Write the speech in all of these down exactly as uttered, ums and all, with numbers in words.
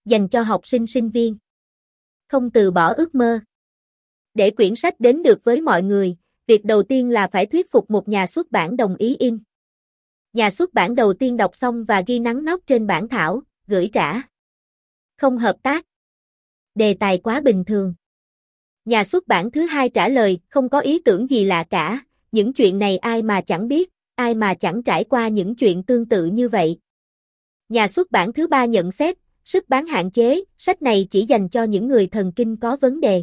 dành cho học sinh sinh viên. Không từ bỏ ước mơ. Để quyển sách đến được với mọi người, việc đầu tiên là phải thuyết phục một nhà xuất bản đồng ý in. Nhà xuất bản đầu tiên đọc xong và ghi nắn nót trên bản thảo, gửi trả. Không hợp tác. Đề tài quá bình thường. Nhà xuất bản thứ hai trả lời, không có ý tưởng gì lạ cả, những chuyện này ai mà chẳng biết, ai mà chẳng trải qua những chuyện tương tự như vậy. Nhà xuất bản thứ ba nhận xét, sức bán hạn chế, sách này chỉ dành cho những người thần kinh có vấn đề.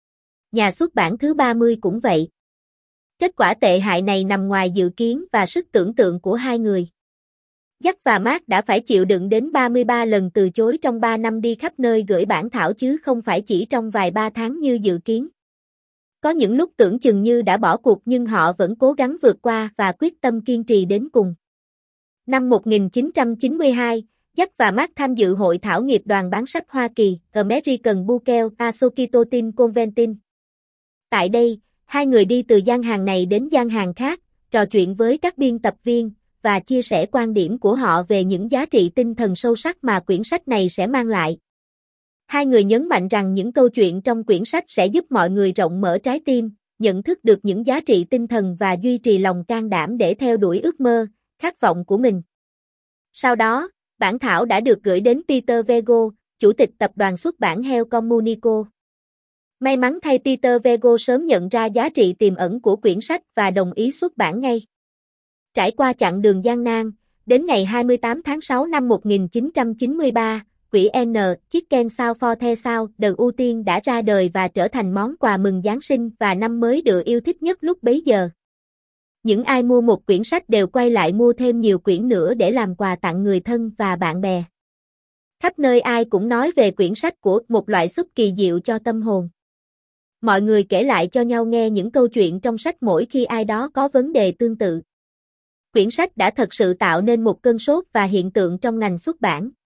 Nhà xuất bản thứ ba mươi cũng vậy. Kết quả tệ hại này nằm ngoài dự kiến và sức tưởng tượng của hai người. Jack và Mark đã phải chịu đựng đến ba mươi ba lần từ chối trong ba năm đi khắp nơi gửi bản thảo chứ không phải chỉ trong vài ba tháng như dự kiến. Có những lúc tưởng chừng như đã bỏ cuộc nhưng họ vẫn cố gắng vượt qua và quyết tâm kiên trì đến cùng. Năm một nghìn chín trăm chín mươi hai, Jack và Mark tham dự hội thảo nghiệp đoàn bán sách Hoa Kỳ, American Bookell Association Convention. Tại đây, hai người đi từ gian hàng này đến gian hàng khác, trò chuyện với các biên tập viên, và chia sẻ quan điểm của họ về những giá trị tinh thần sâu sắc mà quyển sách này sẽ mang lại. Hai người nhấn mạnh rằng những câu chuyện trong quyển sách sẽ giúp mọi người rộng mở trái tim, nhận thức được những giá trị tinh thần và duy trì lòng can đảm để theo đuổi ước mơ, khát vọng của mình. Sau đó, bản thảo đã được gửi đến Peter Vego, chủ tịch tập đoàn xuất bản Hell Communico. May mắn thay, Peter Vego sớm nhận ra giá trị tiềm ẩn của quyển sách và đồng ý xuất bản ngay. Trải qua chặng đường gian nan, đến ngày hai mươi tám tháng sáu năm một nghìn chín trăm chín mươi ba, quỹ N. Chicken Soup for the South The ưu tiên đã ra đời và trở thành món quà mừng Giáng sinh và năm mới được yêu thích nhất lúc bấy giờ. Những ai mua một quyển sách đều quay lại mua thêm nhiều quyển nữa để làm quà tặng người thân và bạn bè. Khắp nơi ai cũng nói về quyển sách của một loại súp kỳ diệu cho tâm hồn. Mọi người kể lại cho nhau nghe những câu chuyện trong sách mỗi khi ai đó có vấn đề tương tự. Quyển sách đã thật sự tạo nên một cơn sốt và hiện tượng trong ngành xuất bản.